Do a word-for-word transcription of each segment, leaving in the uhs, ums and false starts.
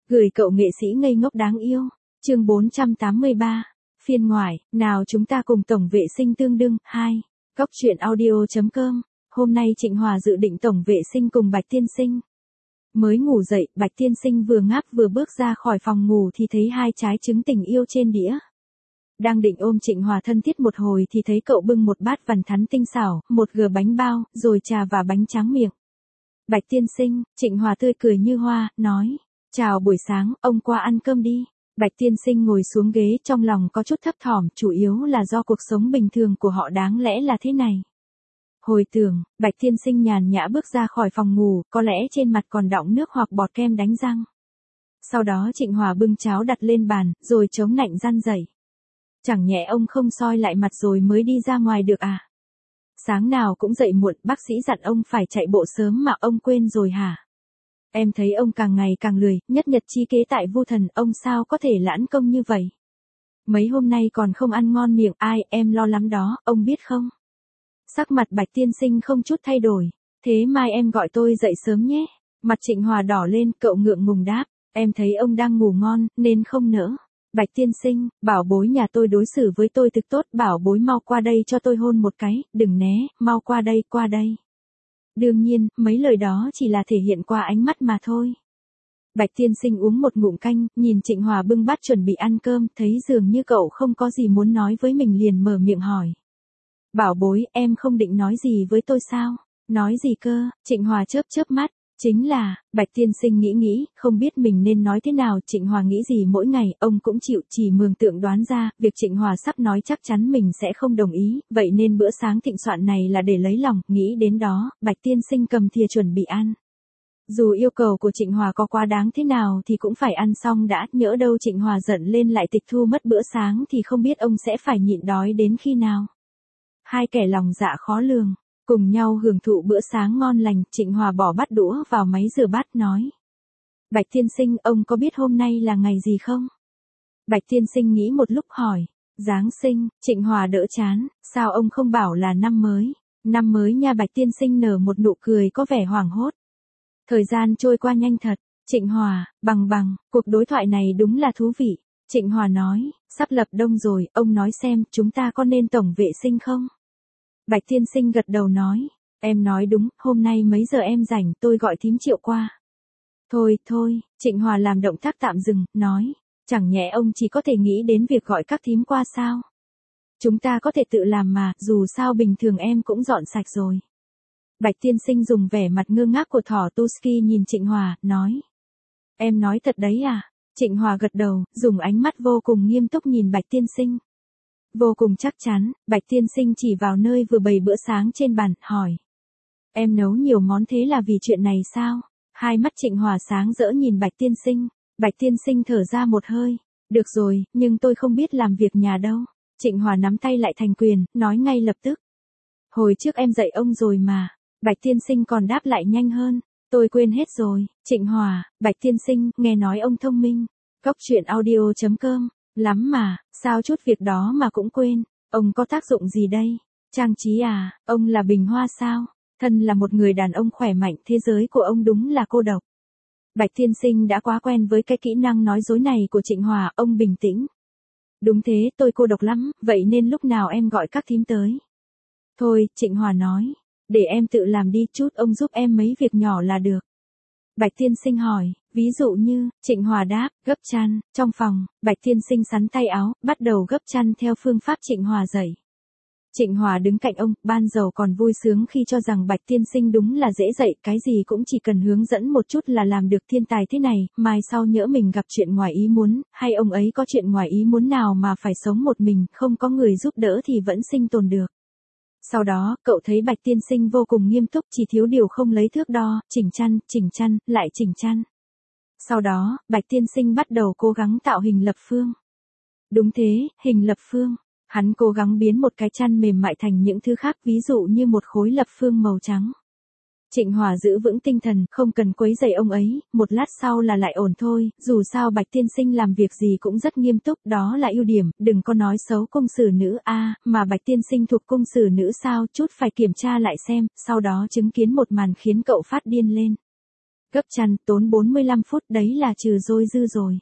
Gửi cậu nghệ sĩ ngây ngốc đáng yêu. Chương bốn trăm tám mươi ba. Phiên ngoại, nào chúng ta cùng tổng vệ sinh tương đương. hai. Góc truyện audio chấm com. Hôm nay Trịnh Hòa dự định tổng vệ sinh cùng Bạch Tiên Sinh. Mới ngủ dậy, Bạch Tiên Sinh vừa ngáp vừa bước ra khỏi phòng ngủ thì thấy hai trái trứng tình yêu trên đĩa. Đang định ôm Trịnh Hòa thân thiết một hồi thì thấy cậu bưng một bát vằn thắn tinh xảo, một gờ bánh bao, rồi trà và bánh tráng miệng. Bạch Tiên Sinh, Trịnh Hòa tươi cười như hoa, nói. Chào buổi sáng, ông qua ăn cơm đi. Bạch Tiên Sinh ngồi xuống ghế, trong lòng có chút thấp thỏm, chủ yếu là do cuộc sống bình thường của họ đáng lẽ là thế này. Hồi tưởng, Bạch Tiên Sinh nhàn nhã bước ra khỏi phòng ngủ, có lẽ trên mặt còn đọng nước hoặc bọt kem đánh răng. Sau đó Trịnh Hòa bưng cháo đặt lên bàn, rồi chống nạnh răn rẩy. Chẳng nhẽ ông không soi lại mặt rồi mới đi ra ngoài được à? Sáng nào cũng dậy muộn, bác sĩ dặn ông phải chạy bộ sớm mà ông quên rồi hả? Em thấy ông càng ngày càng lười, nhất nhật chi kế tại Vu Thần, ông sao có thể lãn công như vậy? Mấy hôm nay còn không ăn ngon miệng, ai, em lo lắm đó, ông biết không? Sắc mặt Bạch Tiên Sinh không chút thay đổi. Thế mai em gọi tôi dậy sớm nhé. Mặt Trịnh Hòa đỏ lên, cậu ngượng ngùng đáp. Em thấy ông đang ngủ ngon, nên không nỡ. Bạch Tiên Sinh, bảo bối nhà tôi đối xử với tôi thực tốt, bảo bối mau qua đây cho tôi hôn một cái, đừng né, mau qua đây, qua đây. Đương nhiên, mấy lời đó chỉ là thể hiện qua ánh mắt mà thôi. Bạch Tiên Sinh uống một ngụm canh, nhìn Trịnh Hòa bưng bát chuẩn bị ăn cơm, thấy dường như cậu không có gì muốn nói với mình liền mở miệng hỏi. Bảo bối, em không định nói gì với tôi sao? Nói gì cơ? Trịnh Hòa chớp chớp mắt. Chính là, Bạch Tiên Sinh nghĩ nghĩ, không biết mình nên nói thế nào. Trịnh Hòa nghĩ gì mỗi ngày, ông cũng chịu, chỉ mường tượng đoán ra, việc Trịnh Hòa sắp nói chắc chắn mình sẽ không đồng ý, vậy nên bữa sáng thịnh soạn này là để lấy lòng, nghĩ đến đó, Bạch Tiên Sinh cầm thìa chuẩn bị ăn. Dù yêu cầu của Trịnh Hòa có quá đáng thế nào thì cũng phải ăn xong đã, nhỡ đâu Trịnh Hòa giận lên lại tịch thu mất bữa sáng thì không biết ông sẽ phải nhịn đói đến khi nào. Hai kẻ lòng dạ khó lường. Cùng nhau hưởng thụ bữa sáng ngon lành, Trịnh Hòa bỏ bát đũa vào máy rửa bát nói. Bạch Tiên Sinh, ông có biết hôm nay là ngày gì không? Bạch Tiên Sinh nghĩ một lúc hỏi. Giáng sinh, Trịnh Hòa đỡ chán, sao ông không bảo là năm mới? Năm mới nha. Bạch Tiên Sinh nở một nụ cười có vẻ hoảng hốt. Thời gian trôi qua nhanh thật. Trịnh Hòa, bằng bằng, cuộc đối thoại này đúng là thú vị. Trịnh Hòa nói, sắp lập đông rồi, ông nói xem, chúng ta có nên tổng vệ sinh không? Bạch Tiên Sinh gật đầu nói, em nói đúng, hôm nay mấy giờ em rảnh, tôi gọi thím Triệu qua. Thôi, thôi, Trịnh Hòa làm động tác tạm dừng, nói, chẳng nhẽ ông chỉ có thể nghĩ đến việc gọi các thím qua sao? Chúng ta có thể tự làm mà, dù sao bình thường em cũng dọn sạch rồi. Bạch Tiên Sinh dùng vẻ mặt ngơ ngác của thỏ Tusky nhìn Trịnh Hòa, nói. Em nói thật đấy à? Trịnh Hòa gật đầu, dùng ánh mắt vô cùng nghiêm túc nhìn Bạch Tiên Sinh. Vô cùng chắc chắn, Bạch Tiên Sinh chỉ vào nơi vừa bày bữa sáng trên bàn, hỏi. Em nấu nhiều món thế là vì chuyện này sao? Hai mắt Trịnh Hòa sáng rỡ nhìn Bạch Tiên Sinh. Bạch Tiên Sinh thở ra một hơi. Được rồi, nhưng tôi không biết làm việc nhà đâu. Trịnh Hòa nắm tay lại thành quyền, nói ngay lập tức. Hồi trước em dạy ông rồi mà. Bạch Tiên Sinh còn đáp lại nhanh hơn. Tôi quên hết rồi. Trịnh Hòa, Bạch Tiên Sinh, nghe nói ông thông minh. Góc truyện audio chấm com. Lắm mà, sao chút việc đó mà cũng quên, ông có tác dụng gì đây? Trang trí à, ông là bình hoa sao? Thân là một người đàn ông khỏe mạnh, thế giới của ông đúng là cô độc. Bạch Tiên Sinh đã quá quen với cái kỹ năng nói dối này của Trịnh Hòa, ông bình tĩnh. Đúng thế, tôi cô độc lắm, vậy nên lúc nào em gọi các thím tới. Thôi, Trịnh Hòa nói, để em tự làm đi, chút ông giúp em mấy việc nhỏ là được. Bạch Tiên Sinh hỏi, ví dụ như, Trịnh Hòa đáp, gấp chăn, trong phòng, Bạch Tiên Sinh sắn tay áo, bắt đầu gấp chăn theo phương pháp Trịnh Hòa dạy. Trịnh Hòa đứng cạnh ông, ban đầu còn vui sướng khi cho rằng Bạch Tiên Sinh đúng là dễ dạy, cái gì cũng chỉ cần hướng dẫn một chút là làm được, thiên tài thế này, mai sau nhỡ mình gặp chuyện ngoài ý muốn, hay ông ấy có chuyện ngoài ý muốn nào mà phải sống một mình, không có người giúp đỡ thì vẫn sinh tồn được. Sau đó, cậu thấy Bạch Tiên Sinh vô cùng nghiêm túc, chỉ thiếu điều không lấy thước đo, chỉnh chăn, chỉnh chăn, lại chỉnh chăn. Sau đó, Bạch Tiên Sinh bắt đầu cố gắng tạo hình lập phương. Đúng thế, hình lập phương. Hắn cố gắng biến một cái chăn mềm mại thành những thứ khác, ví dụ như một khối lập phương màu trắng. Trịnh Hòa giữ vững tinh thần, không cần quấy rầy ông ấy, một lát sau là lại ổn thôi, dù sao Bạch Tiên Sinh làm việc gì cũng rất nghiêm túc, đó là ưu điểm, đừng có nói xấu cung sử nữ a, à, mà Bạch Tiên Sinh thuộc cung sử nữ sao, chút phải kiểm tra lại xem, sau đó chứng kiến một màn khiến cậu phát điên lên. Gấp chăn, tốn bốn mươi lăm phút đấy là trừ dôi dư rồi.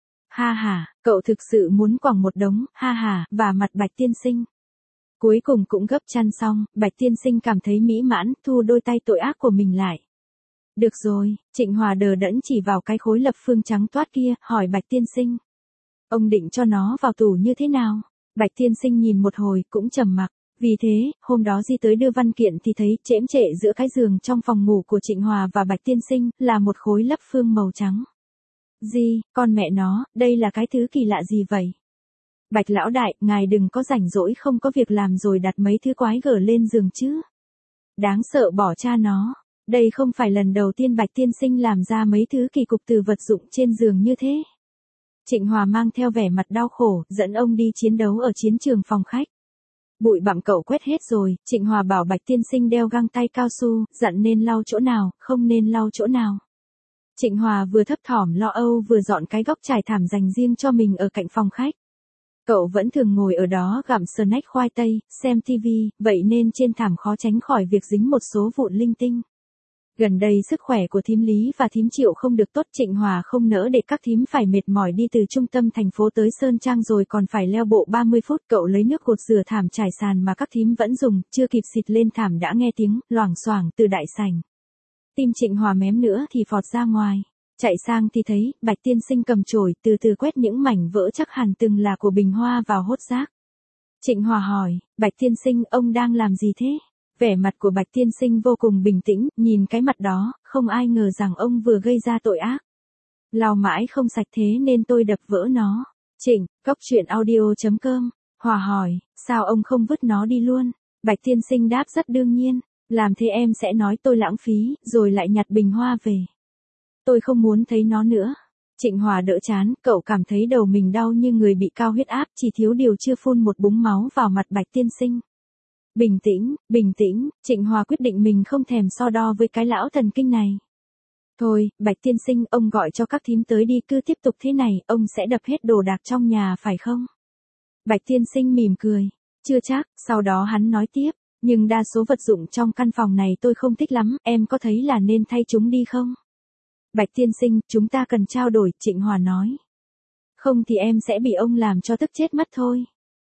Ha ha, cậu thực sự muốn quẳng một đống, ha ha, và mặt Bạch tiên sinh. Cuối cùng cũng gấp chăn xong, Bạch tiên sinh cảm thấy mỹ mãn, thu đôi tay tội ác của mình lại. Được rồi, Trịnh Hòa đờ đẫn chỉ vào cái khối lập phương trắng toát kia, hỏi Bạch tiên sinh. Ông định cho nó vào tủ như thế nào? Bạch tiên sinh nhìn một hồi, cũng trầm mặc. Vì thế, hôm đó Di tới đưa văn kiện thì thấy chễm trệ giữa cái giường trong phòng ngủ của Trịnh Hòa và Bạch tiên sinh, là một khối lấp phương màu trắng. Di, con mẹ nó, đây là cái thứ kỳ lạ gì vậy? Bạch lão đại, ngài đừng có rảnh rỗi không có việc làm rồi đặt mấy thứ quái gở lên giường chứ. Đáng sợ bỏ cha nó. Đây không phải lần đầu tiên Bạch tiên sinh làm ra mấy thứ kỳ cục từ vật dụng trên giường như thế. Trịnh Hòa mang theo vẻ mặt đau khổ, dẫn ông đi chiến đấu ở chiến trường phòng khách. Bụi bặm cậu quét hết rồi, Trịnh Hòa bảo Bạch tiên sinh đeo găng tay cao su, dặn nên lau chỗ nào, không nên lau chỗ nào. Trịnh Hòa vừa thấp thỏm lo âu vừa dọn cái góc trải thảm dành riêng cho mình ở cạnh phòng khách. Cậu vẫn thường ngồi ở đó gặm snack khoai tây, xem tivi, vậy nên trên thảm khó tránh khỏi việc dính một số vụn linh tinh. Gần đây sức khỏe của thím Lý và thím Triệu không được tốt, Trịnh Hòa không nỡ để các thím phải mệt mỏi đi từ trung tâm thành phố tới Sơn Trang rồi còn phải leo bộ ba mươi phút. Cậu lấy nước gột rửa thảm trải sàn mà các thím vẫn dùng, chưa kịp xịt lên thảm đã nghe tiếng loảng xoảng từ đại sảnh. Tim Trịnh Hòa mém nữa thì phọt ra ngoài. Chạy sang thì thấy Bạch tiên sinh cầm chổi từ từ quét những mảnh vỡ chắc hẳn từng là của bình hoa vào hốt rác. Trịnh Hòa hỏi, Bạch tiên sinh ông đang làm gì thế? Vẻ mặt của Bạch tiên sinh vô cùng bình tĩnh, nhìn cái mặt đó, không ai ngờ rằng ông vừa gây ra tội ác. Lau mãi không sạch thế nên tôi đập vỡ nó. Trịnh, cốc truyện audio chấm com. Hòa hỏi, sao ông không vứt nó đi luôn? Bạch tiên sinh đáp rất đương nhiên, làm thế em sẽ nói tôi lãng phí, rồi lại nhặt bình hoa về. Tôi không muốn thấy nó nữa. Trịnh Hòa đỡ chán, cậu cảm thấy đầu mình đau như người bị cao huyết áp, chỉ thiếu điều chưa phun một búng máu vào mặt Bạch tiên sinh. Bình tĩnh, bình tĩnh, Trịnh Hòa quyết định mình không thèm so đo với cái lão thần kinh này. Thôi, Bạch tiên sinh, ông gọi cho các thím tới đi, cứ tiếp tục thế này, ông sẽ đập hết đồ đạc trong nhà phải không? Bạch tiên sinh mỉm cười. Chưa chắc, sau đó hắn nói tiếp, nhưng đa số vật dụng trong căn phòng này tôi không thích lắm, em có thấy là nên thay chúng đi không? Bạch tiên sinh, chúng ta cần trao đổi, Trịnh Hòa nói. Không thì em sẽ bị ông làm cho tức chết mất thôi.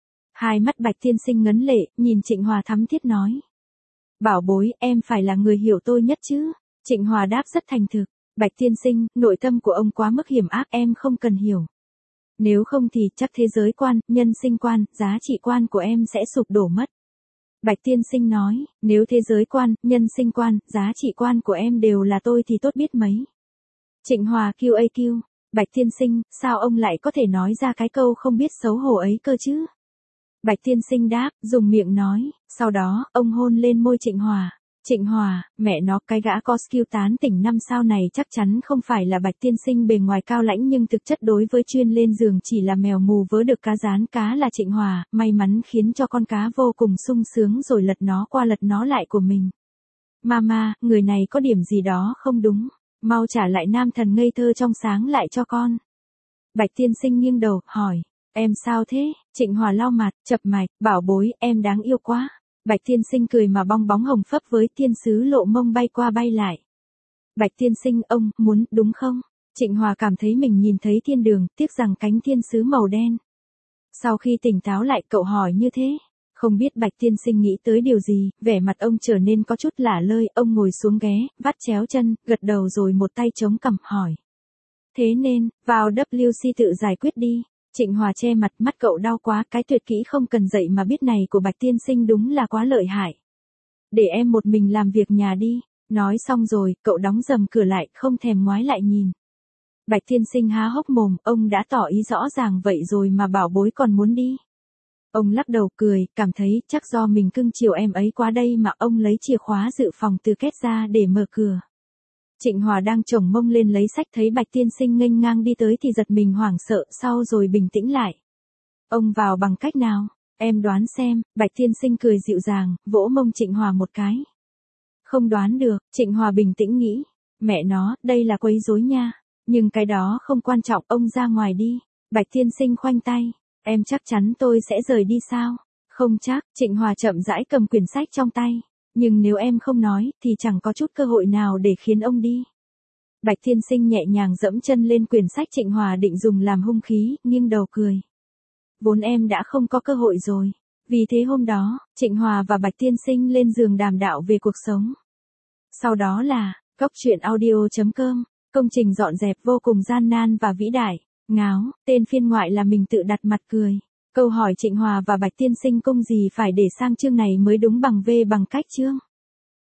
Hai mắt Bạch tiên sinh ngấn lệ, nhìn Trịnh Hòa thắm thiết nói. Bảo bối, em phải là người hiểu tôi nhất chứ. Trịnh Hòa đáp rất thành thực. Bạch tiên sinh, nội tâm của ông quá mức hiểm ác, em không cần hiểu. Nếu không thì chắc thế giới quan, nhân sinh quan, giá trị quan của em sẽ sụp đổ mất. Bạch tiên sinh nói, nếu thế giới quan, nhân sinh quan, giá trị quan của em đều là tôi thì tốt biết mấy. Trịnh Hòa kêu a kêu, Bạch tiên sinh, sao ông lại có thể nói ra cái câu không biết xấu hổ ấy cơ chứ? Bạch tiên sinh đáp, dùng miệng nói, sau đó, ông hôn lên môi Trịnh Hòa. Trịnh Hòa, mẹ nó, cái gã có skill tán tỉnh năm sao này chắc chắn không phải là Bạch tiên sinh bề ngoài cao lãnh nhưng thực chất đối với chuyên lên giường chỉ là mèo mù vớ được cá rán cá là Trịnh Hòa, may mắn khiến cho con cá vô cùng sung sướng rồi lật nó qua lật nó lại của mình. Mama, người này có điểm gì đó không đúng, mau trả lại nam thần ngây thơ trong sáng lại cho con. Bạch tiên sinh nghiêng đầu, hỏi, em sao thế? Trịnh Hòa lau mặt, chập mạch, bảo bối, em đáng yêu quá. Bạch tiên sinh cười mà bong bóng hồng phấp với thiên sứ lộ mông bay qua bay lại. Bạch tiên sinh, ông, muốn, đúng không? Trịnh Hòa cảm thấy mình nhìn thấy thiên đường, tiếc rằng cánh thiên sứ màu đen. Sau khi tỉnh táo lại cậu hỏi như thế. Không biết Bạch tiên sinh nghĩ tới điều gì, vẻ mặt ông trở nên có chút lả lơi, ông ngồi xuống ghé, vắt chéo chân, gật đầu rồi một tay chống cằm hỏi. Thế nên, vào W C tự giải quyết đi. Trịnh Hòa che mặt, mắt cậu đau quá, cái tuyệt kỹ không cần dạy mà biết này của Bạch tiên sinh đúng là quá lợi hại. Để em một mình làm việc nhà đi. Nói xong rồi, cậu đóng rầm cửa lại, không thèm ngoái lại nhìn. Bạch tiên sinh há hốc mồm, ông đã tỏ ý rõ ràng vậy rồi mà bảo bối còn muốn đi. Ông lắc đầu cười, cảm thấy chắc do mình cưng chiều em ấy quá đây mà ông lấy chìa khóa dự phòng từ két ra để mở cửa. Trịnh Hòa đang chổng mông lên lấy sách thấy Bạch tiên sinh nghênh ngang đi tới thì giật mình hoảng sợ, sau rồi bình tĩnh lại. Ông vào bằng cách nào? Em đoán xem. Bạch tiên sinh cười dịu dàng, vỗ mông Trịnh Hòa một cái. Không đoán được, Trịnh Hòa bình tĩnh nghĩ. Mẹ nó, đây là quấy rối nha. Nhưng cái đó không quan trọng, ông ra ngoài đi. Bạch tiên sinh khoanh tay. Em chắc chắn tôi sẽ rời đi sao? Không chắc, Trịnh Hòa chậm rãi cầm quyển sách trong tay. Nhưng nếu em không nói, thì chẳng có chút cơ hội nào để khiến ông đi. Bạch Tiên Sinh nhẹ nhàng dẫm chân lên quyển sách Trịnh Hòa định dùng làm hung khí, nghiêng đầu cười. Vốn em đã không có cơ hội rồi. Vì thế hôm đó, Trịnh Hòa và Bạch Tiên Sinh lên giường đàm đạo về cuộc sống. Sau đó là, góc truyện audio chấm com, công trình dọn dẹp vô cùng gian nan và vĩ đại. Ngáo, tên phiên ngoại là mình tự đặt mặt cười. Câu hỏi Trịnh Hòa và Bạch Tiên Sinh công gì phải để sang chương này mới đúng bằng V bằng cách chương.